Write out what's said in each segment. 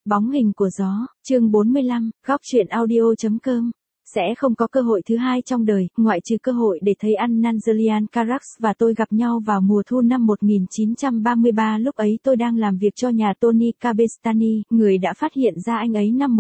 Bóng hình của gió, chương 45, góc truyện audio.com. Sẽ không có cơ hội thứ hai trong đời, ngoại trừ cơ hội để thấy Anna Julian Carax và tôi gặp nhau vào mùa thu năm 1933. Lúc ấy tôi đang làm việc cho nhà Tony Cabestany, người đã phát hiện ra anh ấy năm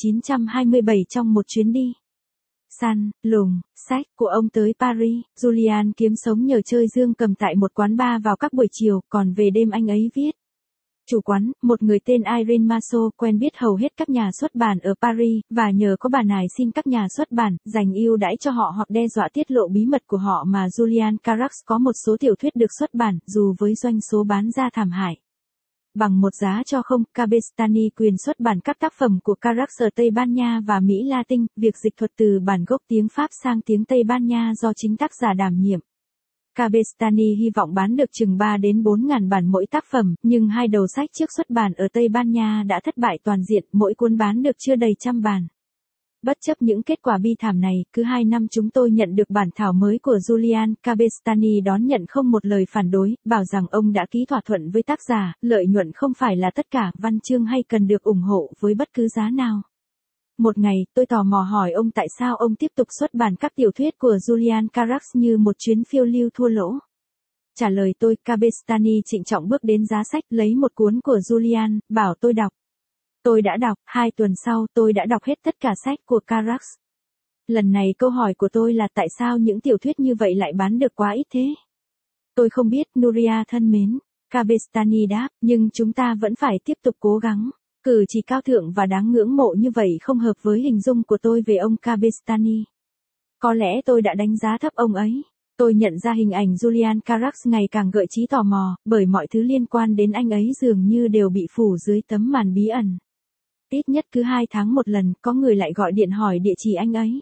1927 trong một chuyến đi săn, lùng, sách của ông tới Paris. Julian kiếm sống nhờ chơi dương cầm tại một quán bar vào các buổi chiều, còn về đêm anh ấy viết. Chủ quán, một người tên Irene Maso, quen biết hầu hết các nhà xuất bản ở Paris, và nhờ có bà này xin các nhà xuất bản dành ưu đãi cho họ hoặc đe dọa tiết lộ bí mật của họ mà Julian Carax có một số tiểu thuyết được xuất bản, dù với doanh số bán ra thảm hại. Bằng một giá cho không, Cabestany quyền xuất bản các tác phẩm của Carax ở Tây Ban Nha và Mỹ Latin, việc dịch thuật từ bản gốc tiếng Pháp sang tiếng Tây Ban Nha do chính tác giả đảm nhiệm. Cabestany hy vọng bán được chừng 3 đến 4 ngàn bản mỗi tác phẩm, nhưng hai đầu sách trước xuất bản ở Tây Ban Nha đã thất bại toàn diện, mỗi cuốn bán được chưa đầy 100 bản. Bất chấp những kết quả bi thảm này, cứ 2 năm chúng tôi nhận được bản thảo mới của Julian. Cabestany đón nhận không một lời phản đối, bảo rằng ông đã ký thỏa thuận với tác giả, lợi nhuận không phải là tất cả, văn chương hay cần được ủng hộ với bất cứ giá nào. Một ngày, tôi tò mò hỏi ông tại sao ông tiếp tục xuất bản các tiểu thuyết của Julian Carax như một chuyến phiêu lưu thua lỗ. Trả lời tôi, Cabestany trịnh trọng bước đến giá sách, lấy một cuốn của Julian, bảo tôi đọc. Tôi đã đọc, 2 tuần sau tôi đã đọc hết tất cả sách của Carax. Lần này câu hỏi của tôi là tại sao những tiểu thuyết như vậy lại bán được quá ít thế? Tôi không biết, Nuria thân mến. Cabestany đáp, nhưng chúng ta vẫn phải tiếp tục cố gắng. Cử chỉ cao thượng và đáng ngưỡng mộ như vậy không hợp với hình dung của tôi về ông Cabestany. Có lẽ tôi đã đánh giá thấp ông ấy. Tôi nhận ra hình ảnh Julian Carax ngày càng gợi trí tò mò, bởi mọi thứ liên quan đến anh ấy dường như đều bị phủ dưới tấm màn bí ẩn. Ít nhất cứ 2 tháng một lần, có người lại gọi điện hỏi địa chỉ anh ấy.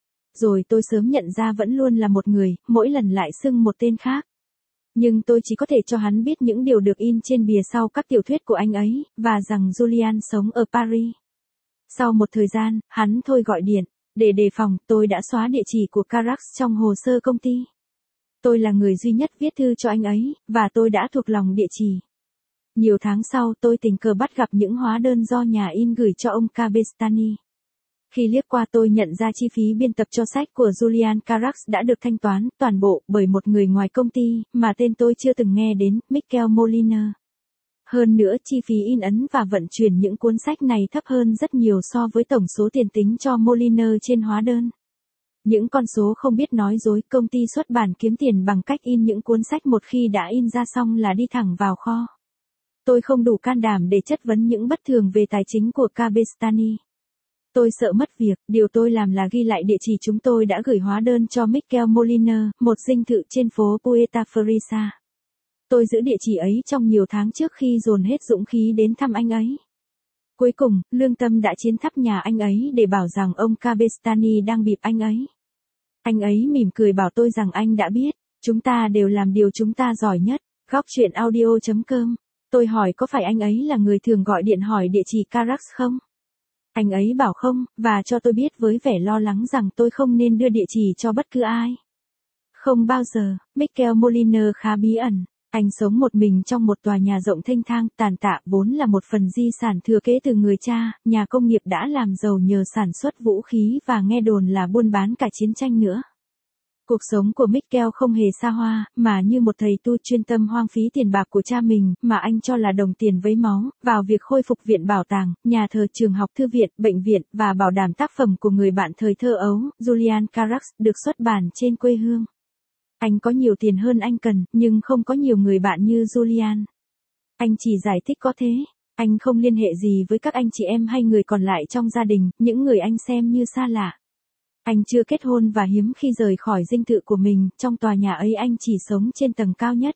Rồi tôi sớm nhận ra vẫn luôn là một người, mỗi lần lại xưng một tên khác. Nhưng tôi chỉ có thể cho hắn biết những điều được in trên bìa sau các tiểu thuyết của anh ấy, và rằng Julian sống ở Paris. Sau một thời gian, hắn thôi gọi điện. Để đề phòng, tôi đã xóa địa chỉ của Carax trong hồ sơ công ty. Tôi là người duy nhất viết thư cho anh ấy, và tôi đã thuộc lòng địa chỉ. Nhiều tháng sau, tôi tình cờ bắt gặp những hóa đơn do nhà in gửi cho ông Cabestany. Khi liếc qua tôi nhận ra chi phí biên tập cho sách của Julian Carax đã được thanh toán toàn bộ bởi một người ngoài công ty, mà tên tôi chưa từng nghe đến, Michael Moliner. Hơn nữa, chi phí in ấn và vận chuyển những cuốn sách này thấp hơn rất nhiều so với tổng số tiền tính cho Moliner trên hóa đơn. Những con số không biết nói dối, công ty xuất bản kiếm tiền bằng cách in những cuốn sách một khi đã in ra xong là đi thẳng vào kho. Tôi không đủ can đảm để chất vấn những bất thường về tài chính của Cabestany. Tôi sợ mất việc, điều tôi làm là ghi lại địa chỉ chúng tôi đã gửi hóa đơn cho Michael Moliner, một dinh thự trên phố Puerta Frisa. Tôi giữ địa chỉ ấy trong nhiều tháng trước khi dồn hết dũng khí đến thăm anh ấy. Cuối cùng, lương tâm đã chiến thắng nhà anh ấy để bảo rằng ông Cabestany đang bịp anh ấy. Anh ấy mỉm cười bảo tôi rằng anh đã biết, chúng ta đều làm điều chúng ta giỏi nhất. Góc truyện audio.com. Tôi hỏi có phải anh ấy là người thường gọi điện hỏi địa chỉ Carax không? Anh ấy bảo không, và cho tôi biết với vẻ lo lắng rằng tôi không nên đưa địa chỉ cho bất cứ ai. Không bao giờ. Michael Moliner khá bí ẩn. Anh sống một mình trong một tòa nhà rộng thênh thang, tàn tạ, vốn là một phần di sản thừa kế từ người cha, nhà công nghiệp đã làm giàu nhờ sản xuất vũ khí và nghe đồn là buôn bán cả chiến tranh nữa. Cuộc sống của Michael không hề xa hoa, mà như một thầy tu chuyên tâm hoang phí tiền bạc của cha mình, mà anh cho là đồng tiền với máu, vào việc khôi phục viện bảo tàng, nhà thờ, trường học, thư viện, bệnh viện, và bảo đảm tác phẩm của người bạn thời thơ ấu, Julian Carax, được xuất bản trên quê hương. Anh có nhiều tiền hơn anh cần, nhưng không có nhiều người bạn như Julian. Anh chỉ giải thích có thế. Anh không liên hệ gì với các anh chị em hay người còn lại trong gia đình, những người anh xem như xa lạ. Anh chưa kết hôn và hiếm khi rời khỏi dinh thự của mình, trong tòa nhà ấy anh chỉ sống trên tầng cao nhất.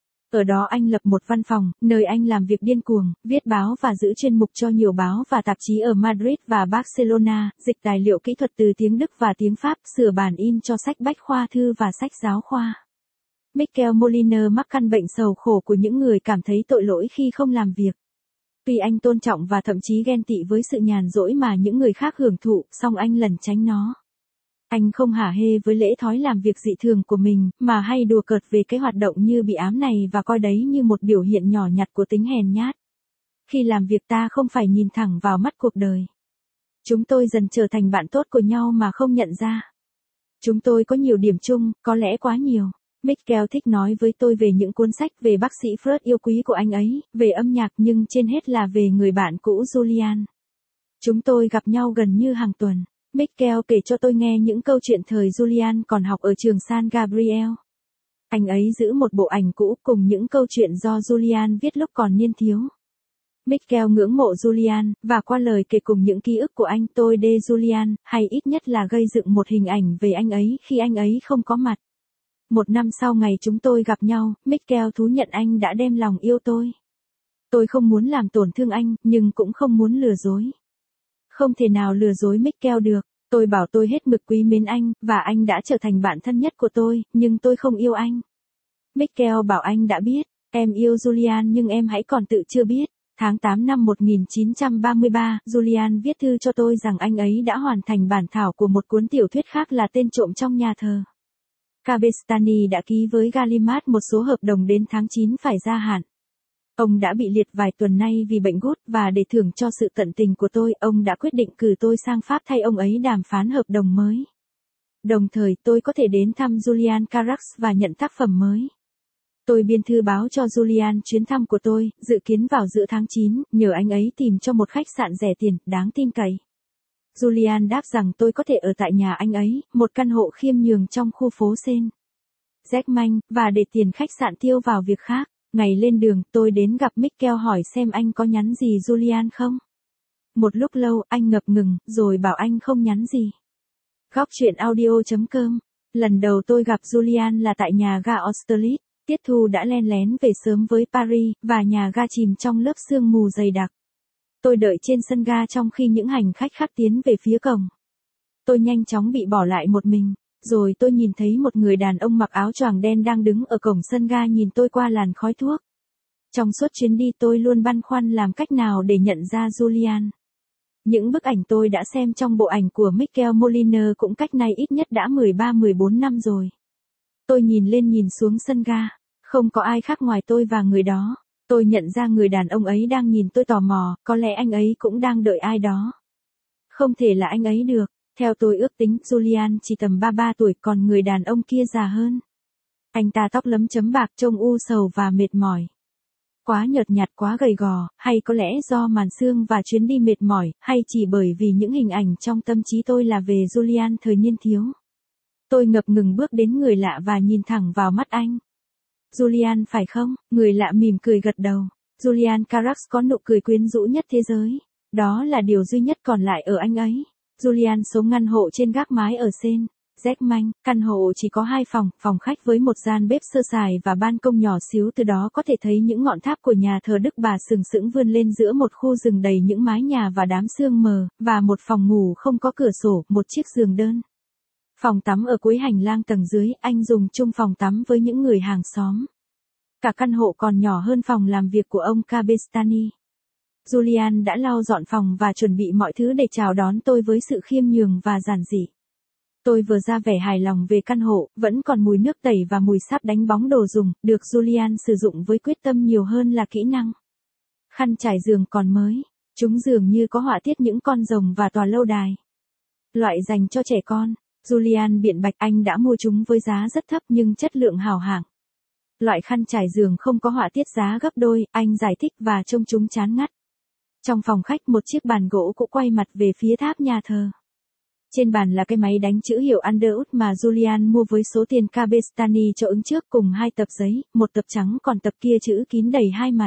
Ở đó anh lập một văn phòng, nơi anh làm việc điên cuồng, viết báo và giữ chuyên mục cho nhiều báo và tạp chí ở Madrid và Barcelona, dịch tài liệu kỹ thuật từ tiếng Đức và tiếng Pháp, sửa bản in cho sách bách khoa thư và sách giáo khoa. Michael Moliner mắc căn bệnh sầu khổ của những người cảm thấy tội lỗi khi không làm việc. Tuy anh tôn trọng và thậm chí ghen tị với sự nhàn rỗi mà những người khác hưởng thụ, song anh lẩn tránh nó. Anh không hả hê với lễ thói làm việc dị thường của mình, mà hay đùa cợt về cái hoạt động như bị ám này và coi đấy như một biểu hiện nhỏ nhặt của tính hèn nhát. Khi làm việc ta không phải nhìn thẳng vào mắt cuộc đời. Chúng tôi dần trở thành bạn tốt của nhau mà không nhận ra. Chúng tôi có nhiều điểm chung, có lẽ quá nhiều. Michael thích nói với tôi về những cuốn sách về bác sĩ Freud yêu quý của anh ấy, về âm nhạc nhưng trên hết là về người bạn cũ Julian. Chúng tôi gặp nhau gần như hàng tuần. Michael kể cho tôi nghe những câu chuyện thời Julian còn học ở trường San Gabriel. Anh ấy giữ một bộ ảnh cũ cùng những câu chuyện do Julian viết lúc còn niên thiếu. Michael ngưỡng mộ Julian, và qua lời kể cùng những ký ức của anh tôi de Julian, hay ít nhất là gây dựng một hình ảnh về anh ấy khi anh ấy không có mặt. Một năm sau ngày chúng tôi gặp nhau, Michael thú nhận anh đã đem lòng yêu tôi. Tôi không muốn làm tổn thương anh, nhưng cũng không muốn lừa dối. Không thể nào lừa dối Michael được. Tôi bảo tôi hết mực quý mến anh, và anh đã trở thành bạn thân nhất của tôi, nhưng tôi không yêu anh. Michael bảo anh đã biết, em yêu Julian nhưng em hãy còn tự chưa biết. Tháng 8 năm 1933, Julian viết thư cho tôi rằng anh ấy đã hoàn thành bản thảo của một cuốn tiểu thuyết khác là Tên trộm trong nhà thờ. Cabestany đã ký với Gallimard một số hợp đồng đến tháng 9 phải gia hạn. Ông đã bị liệt vài tuần nay vì bệnh gút và để thưởng cho sự tận tình của tôi, ông đã quyết định cử tôi sang Pháp thay ông ấy đàm phán hợp đồng mới. Đồng thời tôi có thể đến thăm Julian Carax và nhận tác phẩm mới. Tôi biên thư báo cho Julian chuyến thăm của tôi, dự kiến vào giữa tháng 9, nhờ anh ấy tìm cho một khách sạn rẻ tiền, đáng tin cậy. Julian đáp rằng tôi có thể ở tại nhà anh ấy, một căn hộ khiêm nhường trong khu phố Sen Jackman, và để tiền khách sạn tiêu vào việc khác. Ngày lên đường, tôi đến gặp Michael hỏi xem anh có nhắn gì Julian không. Một lúc lâu, anh ngập ngừng, rồi bảo anh không nhắn gì. Góc truyện audio.com. Lần đầu tôi gặp Julian là tại nhà ga Austerlitz. Tiết Thu đã len lén về sớm với Paris, và nhà ga chìm trong lớp sương mù dày đặc. Tôi đợi trên sân ga trong khi những hành khách khác tiến về phía cổng. Tôi nhanh chóng bị bỏ lại một mình, rồi tôi nhìn thấy một người đàn ông mặc áo choàng đen đang đứng ở cổng sân ga nhìn tôi qua làn khói thuốc. Trong suốt chuyến đi tôi luôn băn khoăn làm cách nào để nhận ra Julian. Những bức ảnh tôi đã xem trong bộ ảnh của Michael Moliner cũng cách nay ít nhất đã 13-14 năm rồi. Tôi nhìn lên nhìn xuống sân ga, không có ai khác ngoài tôi và người đó. Tôi nhận ra người đàn ông ấy đang nhìn tôi tò mò, có lẽ anh ấy cũng đang đợi ai đó. Không thể là anh ấy được, theo tôi ước tính Julian chỉ tầm 33 tuổi còn người đàn ông kia già hơn. Anh ta tóc lấm chấm bạc trông u sầu và mệt mỏi. Quá nhợt nhạt quá gầy gò, hay có lẽ do màn sương và chuyến đi mệt mỏi, hay chỉ bởi vì những hình ảnh trong tâm trí tôi là về Julian thời niên thiếu. Tôi ngập ngừng bước đến người lạ và nhìn thẳng vào mắt anh. Julian phải không? Người lạ mỉm cười gật đầu. Julian Carax có nụ cười quyến rũ nhất thế giới. Đó là điều duy nhất còn lại ở anh ấy. Julian sống ngăn hộ trên gác mái ở Sen Jackman, căn hộ chỉ có 2 phòng, phòng khách với một gian bếp sơ sài và ban công nhỏ xíu, từ đó có thể thấy những ngọn tháp của nhà thờ Đức Bà sừng sững vươn lên giữa một khu rừng đầy những mái nhà và đám sương mờ, và một phòng ngủ không có cửa sổ, một chiếc giường đơn. Phòng tắm ở cuối hành lang tầng dưới, anh dùng chung phòng tắm với những người hàng xóm. Cả căn hộ còn nhỏ hơn phòng làm việc của ông Cabestany. Julian đã lau dọn phòng và chuẩn bị mọi thứ để chào đón tôi với sự khiêm nhường và giản dị. Tôi vừa ra vẻ hài lòng về căn hộ, vẫn còn mùi nước tẩy và mùi sáp đánh bóng đồ dùng, được Julian sử dụng với quyết tâm nhiều hơn là kỹ năng. Khăn trải giường còn mới, chúng dường như có họa tiết những con rồng và tòa lâu đài. Loại dành cho trẻ con. Julian biện bạch anh đã mua chúng với giá rất thấp nhưng chất lượng hảo hạng. Loại khăn trải giường không có họa tiết giá gấp đôi, anh giải thích và trông chúng chán ngắt. Trong phòng khách một chiếc bàn gỗ cũ quay mặt về phía tháp nhà thờ. Trên bàn là cái máy đánh chữ hiệu Underwood mà Julian mua với số tiền Cabestany cho ứng trước cùng 2 tập giấy, một tập trắng còn tập kia chữ kín đầy 2 mặt.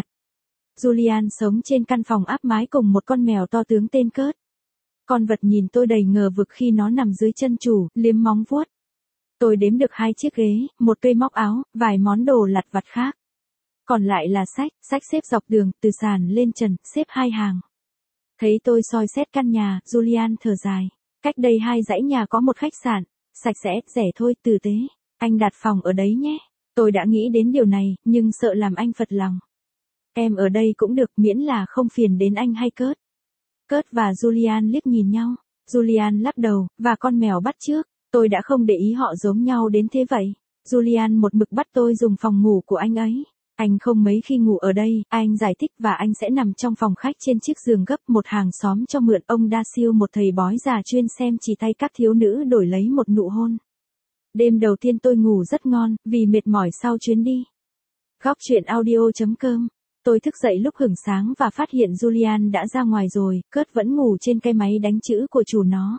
Julian sống trên căn phòng áp mái cùng một con mèo to tướng tên Kurt. Con vật nhìn tôi đầy ngờ vực khi nó nằm dưới chân chủ, liếm móng vuốt. Tôi đếm được 2 chiếc ghế, một cây móc áo, vài món đồ lặt vặt khác. Còn lại là sách xếp dọc đường, từ sàn lên trần, xếp 2 hàng. Thấy tôi soi xét căn nhà, Julian thở dài. Cách đây 2 dãy nhà có một khách sạn, sạch sẽ, rẻ thôi, tử tế. Anh đặt phòng ở đấy nhé. Tôi đã nghĩ đến điều này, nhưng sợ làm anh phật lòng. Em ở đây cũng được, miễn là không phiền đến anh hay Kurt. Kurt và Julian liếc nhìn nhau. Julian lắc đầu, và con mèo bắt chước. Tôi đã không để ý họ giống nhau đến thế vậy. Julian một mực bắt tôi dùng phòng ngủ của anh ấy. Anh không mấy khi ngủ ở đây, anh giải thích và anh sẽ nằm trong phòng khách trên chiếc giường gấp một hàng xóm cho mượn ông Da Siêu một thầy bói già chuyên xem chỉ tay các thiếu nữ đổi lấy một nụ hôn. Đêm đầu tiên tôi ngủ rất ngon, vì mệt mỏi sau chuyến đi. Góc truyện audio.com. Tôi thức dậy lúc hửng sáng và phát hiện Julian đã ra ngoài rồi, Kurt vẫn ngủ trên cái máy đánh chữ của chủ nó.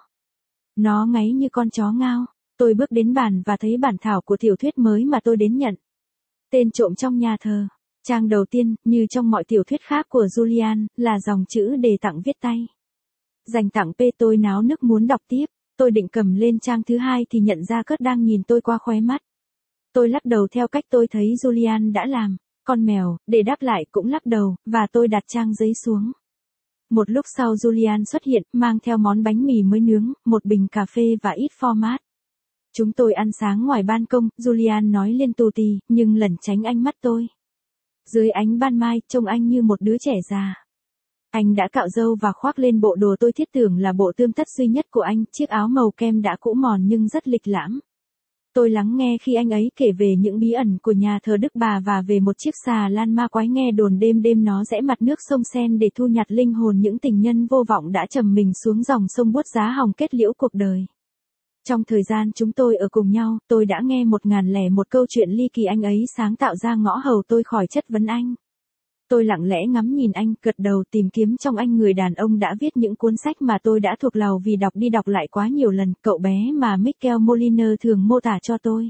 Nó ngáy như con chó ngao. Tôi bước đến bàn và thấy bản thảo của tiểu thuyết mới mà tôi đến nhận. Tên trộm trong nhà thờ. Trang đầu tiên, như trong mọi tiểu thuyết khác của Julian, là dòng chữ đề tặng viết tay. Dành tặng P. Tôi náo nức muốn đọc tiếp. Tôi định cầm lên trang thứ hai thì nhận ra Kurt đang nhìn tôi qua khóe mắt. Tôi lắc đầu theo cách tôi thấy Julian đã làm. Con mèo, để đáp lại cũng lắc đầu, và tôi đặt trang giấy xuống. Một lúc sau Julian xuất hiện, mang theo món bánh mì mới nướng, một bình cà phê và ít format. Chúng tôi ăn sáng ngoài ban công, Julian nói liên tù tì, nhưng lẩn tránh ánh mắt tôi. Dưới ánh ban mai, trông anh như một đứa trẻ già. Anh đã cạo râu và khoác lên bộ đồ tôi thiết tưởng là bộ tươm tất duy nhất của anh, chiếc áo màu kem đã cũ mòn nhưng rất lịch lãm. Tôi lắng nghe khi anh ấy kể về những bí ẩn của nhà thờ Đức Bà và về một chiếc xà lan ma quái nghe đồn đêm đêm nó rẽ mặt nước sông Sen để thu nhặt linh hồn những tình nhân vô vọng đã trầm mình xuống dòng sông buốt giá hòng kết liễu cuộc đời. Trong thời gian chúng tôi ở cùng nhau, tôi đã nghe 1001 câu chuyện ly kỳ anh ấy sáng tạo ra ngõ hầu tôi khỏi chất vấn anh. Tôi lặng lẽ ngắm nhìn anh, gật đầu tìm kiếm trong anh người đàn ông đã viết những cuốn sách mà tôi đã thuộc lòng vì đọc đi đọc lại quá nhiều lần, cậu bé mà Michael Moliner thường mô tả cho tôi.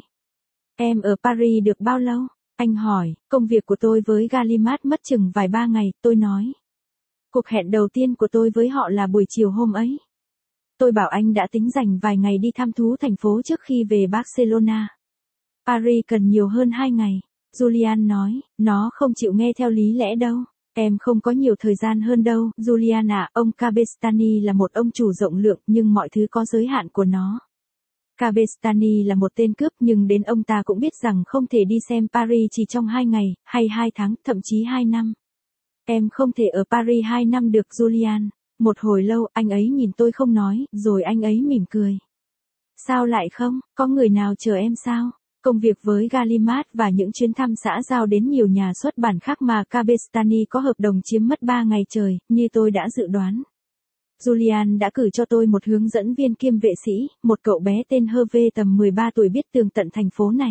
Em ở Paris được bao lâu? Anh hỏi, công việc của tôi với Gallimat mất chừng vài ba ngày, tôi nói. Cuộc hẹn đầu tiên của tôi với họ là buổi chiều hôm ấy. Tôi bảo anh đã tính dành vài ngày đi thăm thú thành phố trước khi về Barcelona. Paris cần nhiều hơn 2 ngày. Julian nói, nó không chịu nghe theo lý lẽ đâu. Em không có nhiều thời gian hơn đâu, Julian ạ, ông Cabestany là một ông chủ rộng lượng nhưng mọi thứ có giới hạn của nó. Cabestany là một tên cướp nhưng đến ông ta cũng biết rằng không thể đi xem Paris chỉ trong 2 ngày, hay 2 tháng, thậm chí 2 năm. Em không thể ở Paris 2 năm được Julian. Một hồi lâu, anh ấy nhìn tôi không nói, rồi anh ấy mỉm cười. Sao lại không, có người nào chờ em sao? Công việc với Gallimat và những chuyến thăm xã giao đến nhiều nhà xuất bản khác mà Cabestany có hợp đồng chiếm mất 3 ngày trời, như tôi đã dự đoán. Julian đã cử cho tôi một hướng dẫn viên kiêm vệ sĩ, một cậu bé tên Hervé tầm 13 tuổi biết tường tận thành phố này.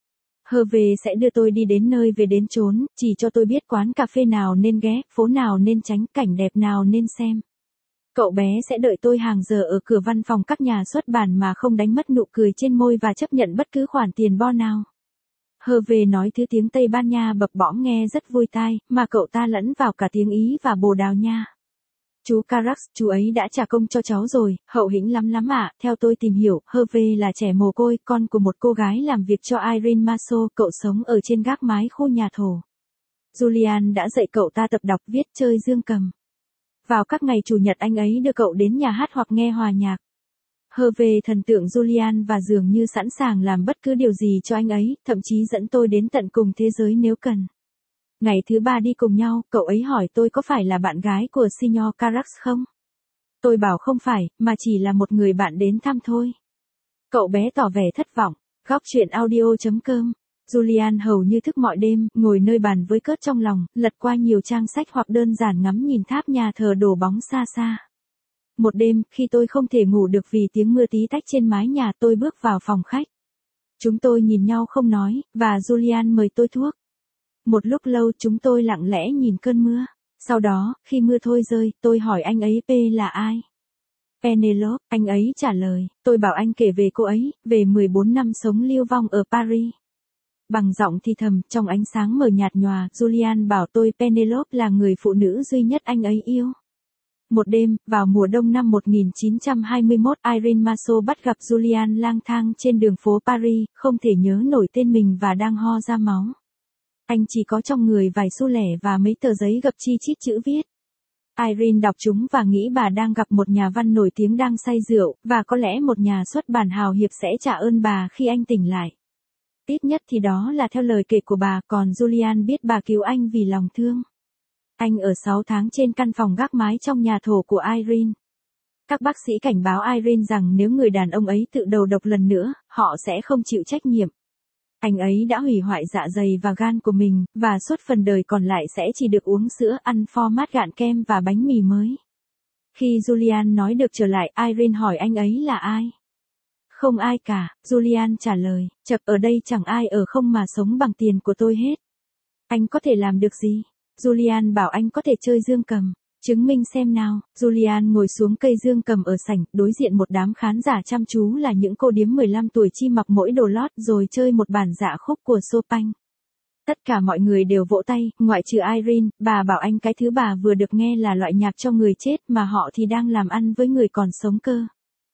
Hervé sẽ đưa tôi đi đến nơi về đến chốn, chỉ cho tôi biết quán cà phê nào nên ghé, phố nào nên tránh, cảnh đẹp nào nên xem. Cậu bé sẽ đợi tôi hàng giờ ở cửa văn phòng các nhà xuất bản mà không đánh mất nụ cười trên môi và chấp nhận bất cứ khoản tiền bo nào. Hervé nói thứ tiếng Tây Ban Nha bập bõm nghe rất vui tai, mà cậu ta lẫn vào cả tiếng Ý và Bồ Đào Nha. Chú Carax, chú ấy đã trả công cho cháu rồi, hậu hĩnh lắm lắm ạ. Theo tôi tìm hiểu, Hervé là trẻ mồ côi, con của một cô gái làm việc cho Irene Maso, cậu sống ở trên gác mái khu nhà thổ. Julian đã dạy cậu ta tập đọc viết chơi dương cầm. Vào các ngày chủ nhật anh ấy đưa cậu đến nhà hát hoặc nghe hòa nhạc. Hervé thần tượng Julian và dường như sẵn sàng làm bất cứ điều gì cho anh ấy, thậm chí dẫn tôi đến tận cùng thế giới nếu cần. Ngày thứ 3 đi cùng nhau, cậu ấy hỏi tôi có phải là bạn gái của Signor Carax không? Tôi bảo không phải, mà chỉ là một người bạn đến thăm thôi. Cậu bé tỏ vẻ thất vọng. Góc truyện audio.com. Julian hầu như thức mọi đêm, ngồi nơi bàn với Kurt trong lòng, lật qua nhiều trang sách hoặc đơn giản ngắm nhìn tháp nhà thờ đổ bóng xa xa. Một đêm, khi tôi không thể ngủ được vì tiếng mưa tí tách trên mái nhà, tôi bước vào phòng khách. Chúng tôi nhìn nhau không nói, và Julian mời tôi thuốc. Một lúc lâu chúng tôi lặng lẽ nhìn cơn mưa. Sau đó, khi mưa thôi rơi, tôi hỏi anh ấy P là ai? Penelope, anh ấy trả lời. Tôi bảo anh kể về cô ấy, về 14 năm sống lưu vong ở Paris. Bằng giọng thì thầm, trong ánh sáng mờ nhạt nhòa, Julian bảo tôi Penelope là người phụ nữ duy nhất anh ấy yêu. Một đêm, vào mùa đông năm 1921, Irene Maso bắt gặp Julian lang thang trên đường phố Paris, không thể nhớ nổi tên mình và đang ho ra máu. Anh chỉ có trong người vài xu lẻ và mấy tờ giấy gập chi chít chữ viết. Irene đọc chúng và nghĩ bà đang gặp một nhà văn nổi tiếng đang say rượu, và có lẽ một nhà xuất bản hào hiệp sẽ trả ơn bà khi anh tỉnh lại. Ít nhất thì đó là theo lời kể của bà, còn Julian biết bà cứu anh vì lòng thương. Anh ở 6 tháng trên căn phòng gác mái trong nhà thổ của Irene. Các bác sĩ cảnh báo Irene rằng nếu người đàn ông ấy tự đầu độc lần nữa, họ sẽ không chịu trách nhiệm. Anh ấy đã hủy hoại dạ dày và gan của mình, và suốt phần đời còn lại sẽ chỉ được uống sữa, ăn format gạn kem và bánh mì mới. Khi Julian nói được trở lại, Irene hỏi anh ấy là ai. Không ai cả, Julian trả lời, chậc ở đây chẳng ai ở không mà sống bằng tiền của tôi hết. Anh có thể làm được gì? Julian bảo anh có thể chơi dương cầm. Chứng minh xem nào. Julian ngồi xuống cây dương cầm ở sảnh, đối diện một đám khán giả chăm chú là những cô điếm 15 tuổi chi mặc mỗi đồ lót rồi chơi một bản dạ khúc của Chopin. Tất cả mọi người đều vỗ tay, ngoại trừ Irene, bà bảo anh cái thứ bà vừa được nghe là loại nhạc cho người chết mà họ thì đang làm ăn với người còn sống cơ.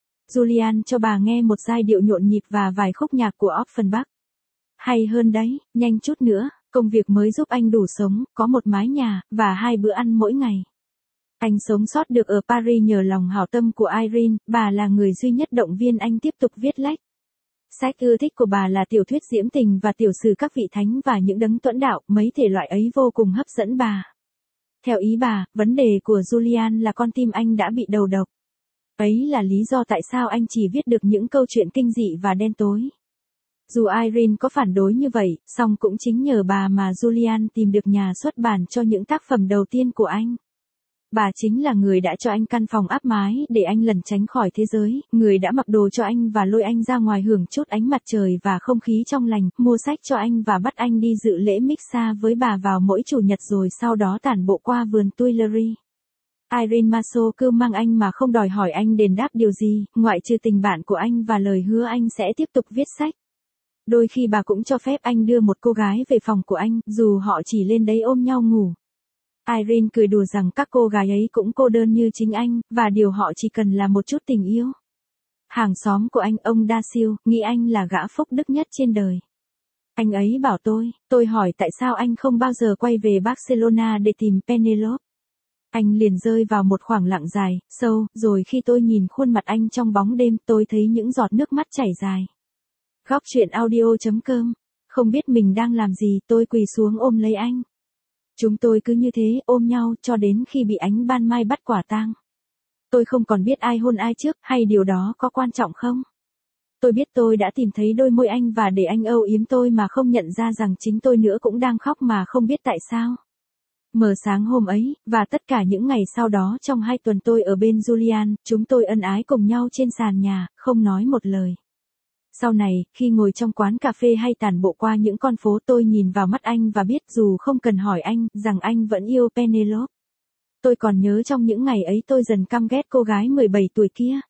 Julian cho bà nghe một giai điệu nhộn nhịp và vài khúc nhạc của Offenbach. Hay hơn đấy, nhanh chút nữa, công việc mới giúp anh đủ sống, có một mái nhà, và 2 bữa ăn mỗi ngày. Anh sống sót được ở Paris nhờ lòng hảo tâm của Irene, bà là người duy nhất động viên anh tiếp tục viết lách. Sách ưa thích của bà là tiểu thuyết diễm tình và tiểu sử các vị thánh và những đấng tuẫn đạo, mấy thể loại ấy vô cùng hấp dẫn bà. Theo ý bà, vấn đề của Julian là con tim anh đã bị đầu độc. Ấy là lý do tại sao anh chỉ viết được những câu chuyện kinh dị và đen tối. Dù Irene có phản đối như vậy, song cũng chính nhờ bà mà Julian tìm được nhà xuất bản cho những tác phẩm đầu tiên của anh. Bà chính là người đã cho anh căn phòng áp mái để anh lẩn tránh khỏi thế giới, người đã mặc đồ cho anh và lôi anh ra ngoài hưởng chút ánh mặt trời và không khí trong lành, mua sách cho anh và bắt anh đi dự lễ Mixa với bà vào mỗi chủ nhật rồi sau đó tản bộ qua vườn Tuileries. Irene Maso cứ mang anh mà không đòi hỏi anh đền đáp điều gì, ngoại trừ tình bạn của anh và lời hứa anh sẽ tiếp tục viết sách. Đôi khi bà cũng cho phép anh đưa một cô gái về phòng của anh, dù họ chỉ lên đấy ôm nhau ngủ. Irene cười đùa rằng các cô gái ấy cũng cô đơn như chính anh, và điều họ chỉ cần là một chút tình yêu. Hàng xóm của anh, ông Daciel, nghĩ anh là gã phúc đức nhất trên đời. Anh ấy bảo tôi hỏi tại sao anh không bao giờ quay về Barcelona để tìm Penelope. Anh liền rơi vào một khoảng lặng dài, sâu, rồi khi tôi nhìn khuôn mặt anh trong bóng đêm, tôi thấy những giọt nước mắt chảy dài. Góc truyện audio.com. Không biết mình đang làm gì, tôi quỳ xuống ôm lấy anh. Chúng tôi cứ như thế, ôm nhau, cho đến khi bị ánh ban mai bắt quả tang. Tôi không còn biết ai hôn ai trước, hay điều đó có quan trọng không? Tôi biết tôi đã tìm thấy đôi môi anh và để anh âu yếm tôi mà không nhận ra rằng chính tôi nữa cũng đang khóc mà không biết tại sao. Mờ sáng hôm ấy, và tất cả những ngày sau đó trong 2 tuần tôi ở bên Julian, chúng tôi ân ái cùng nhau trên sàn nhà, không nói một lời. Sau này, khi ngồi trong quán cà phê hay tản bộ qua những con phố tôi nhìn vào mắt anh và biết dù không cần hỏi anh, rằng anh vẫn yêu Penelope. Tôi còn nhớ trong những ngày ấy tôi dần căm ghét cô gái 17 tuổi kia.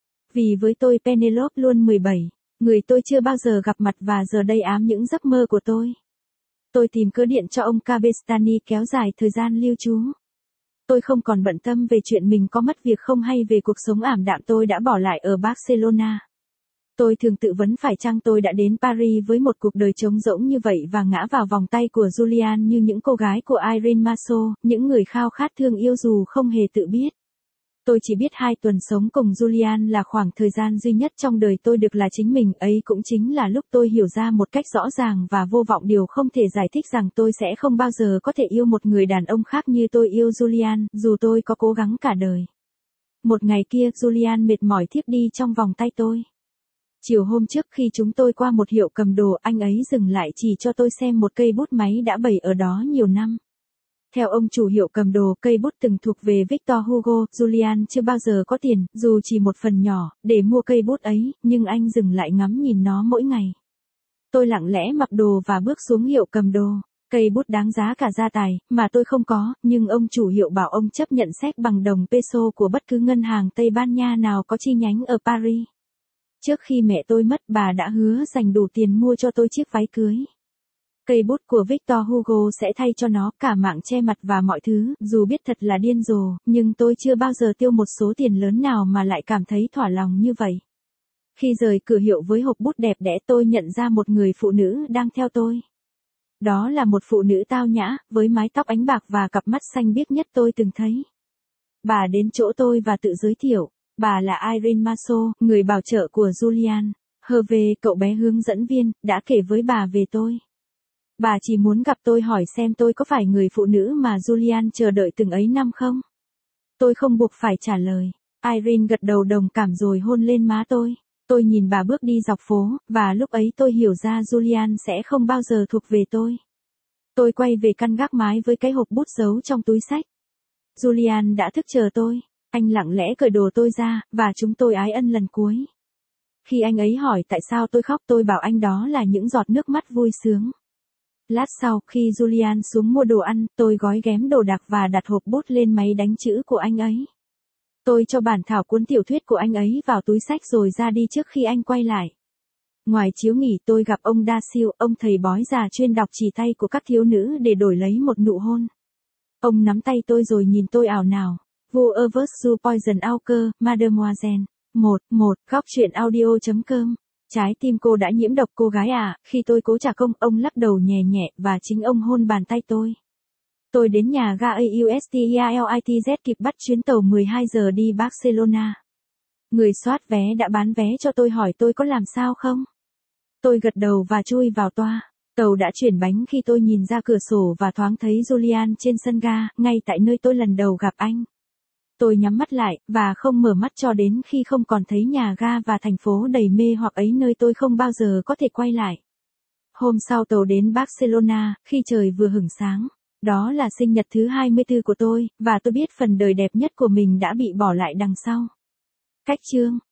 Vì với tôi Penelope luôn 17, người tôi chưa bao giờ gặp mặt và giờ đây ám những giấc mơ của tôi. Tôi tìm cớ điện cho ông Cabestany kéo dài thời gian lưu trú. Tôi không còn bận tâm về chuyện mình có mất việc không hay về cuộc sống ảm đạm tôi đã bỏ lại ở Barcelona. Tôi thường tự vấn phải chăng tôi đã đến Paris với một cuộc đời trống rỗng như vậy và ngã vào vòng tay của Julian như những cô gái của Irene Maso, những người khao khát thương yêu dù không hề tự biết. Tôi chỉ biết 2 tuần sống cùng Julian là khoảng thời gian duy nhất trong đời tôi được là chính mình, ấy cũng chính là lúc tôi hiểu ra một cách rõ ràng và vô vọng điều không thể giải thích rằng tôi sẽ không bao giờ có thể yêu một người đàn ông khác như tôi yêu Julian, dù tôi có cố gắng cả đời. Một ngày kia, Julian mệt mỏi thiếp đi trong vòng tay tôi. Chiều hôm trước khi chúng tôi qua một hiệu cầm đồ, anh ấy dừng lại chỉ cho tôi xem một cây bút máy đã bày ở đó nhiều năm. Theo ông chủ hiệu cầm đồ, cây bút từng thuộc về Victor Hugo, Julian chưa bao giờ có tiền, dù chỉ một phần nhỏ, để mua cây bút ấy, nhưng anh dừng lại ngắm nhìn nó mỗi ngày. Tôi lặng lẽ mặc đồ và bước xuống hiệu cầm đồ. Cây bút đáng giá cả gia tài, mà tôi không có, nhưng ông chủ hiệu bảo ông chấp nhận xét bằng đồng peso của bất cứ ngân hàng Tây Ban Nha nào có chi nhánh ở Paris. Trước khi mẹ tôi mất, bà đã hứa dành đủ tiền mua cho tôi chiếc váy cưới. Cây bút của Victor Hugo sẽ thay cho nó cả mạng che mặt và mọi thứ, dù biết thật là điên rồ, nhưng tôi chưa bao giờ tiêu một số tiền lớn nào mà lại cảm thấy thỏa lòng như vậy. Khi rời cửa hiệu với hộp bút đẹp đẽ, tôi nhận ra một người phụ nữ đang theo tôi. Đó là một phụ nữ tao nhã, với mái tóc ánh bạc và cặp mắt xanh biếc nhất tôi từng thấy. Bà đến chỗ tôi và tự giới thiệu. Bà là Irene Maso, người bảo trợ của Julian. Hervé, cậu bé hướng dẫn viên, đã kể với bà về tôi. Bà chỉ muốn gặp tôi hỏi xem tôi có phải người phụ nữ mà Julian chờ đợi từng ấy năm không? Tôi không buộc phải trả lời. Irene gật đầu đồng cảm rồi hôn lên má tôi. Tôi nhìn bà bước đi dọc phố, và lúc ấy tôi hiểu ra Julian sẽ không bao giờ thuộc về tôi. Tôi quay về căn gác mái với cái hộp bút giấu trong túi xách. Julian đã thức chờ tôi. Anh lặng lẽ cởi đồ tôi ra, và chúng tôi ái ân lần cuối. Khi anh ấy hỏi tại sao tôi khóc, tôi bảo anh đó là những giọt nước mắt vui sướng. Lát sau, khi Julian xuống mua đồ ăn, tôi gói ghém đồ đạc và đặt hộp bút lên máy đánh chữ của anh ấy. Tôi cho bản thảo cuốn tiểu thuyết của anh ấy vào túi xách rồi ra đi trước khi anh quay lại. Ngoài chiếu nghỉ, tôi gặp ông Đa Siêu, ông thầy bói già chuyên đọc chỉ tay của các thiếu nữ để đổi lấy một nụ hôn. Ông nắm tay tôi rồi nhìn tôi ảo nào. Vous avez du poison au cœur, mademoiselle. 1. Góc truyện audio.com. Trái tim cô đã nhiễm độc cô gái à, khi tôi cố trả công, ông lắc đầu nhẹ nhẹ, và chính ông hôn bàn tay tôi. Tôi đến nhà ga AUSTIALITZ kịp bắt chuyến tàu 12 giờ đi Barcelona. Người soát vé đã bán vé cho tôi hỏi tôi có làm sao không. Tôi gật đầu và chui vào toa. Tàu đã chuyển bánh khi tôi nhìn ra cửa sổ và thoáng thấy Julian trên sân ga, ngay tại nơi tôi lần đầu gặp anh. Tôi nhắm mắt lại, và không mở mắt cho đến khi không còn thấy nhà ga và thành phố đầy mê hoặc ấy, nơi tôi không bao giờ có thể quay lại. Hôm sau tàu đến Barcelona, khi trời vừa hửng sáng. Đó là sinh nhật thứ 24 của tôi, và tôi biết phần đời đẹp nhất của mình đã bị bỏ lại đằng sau. Cách chương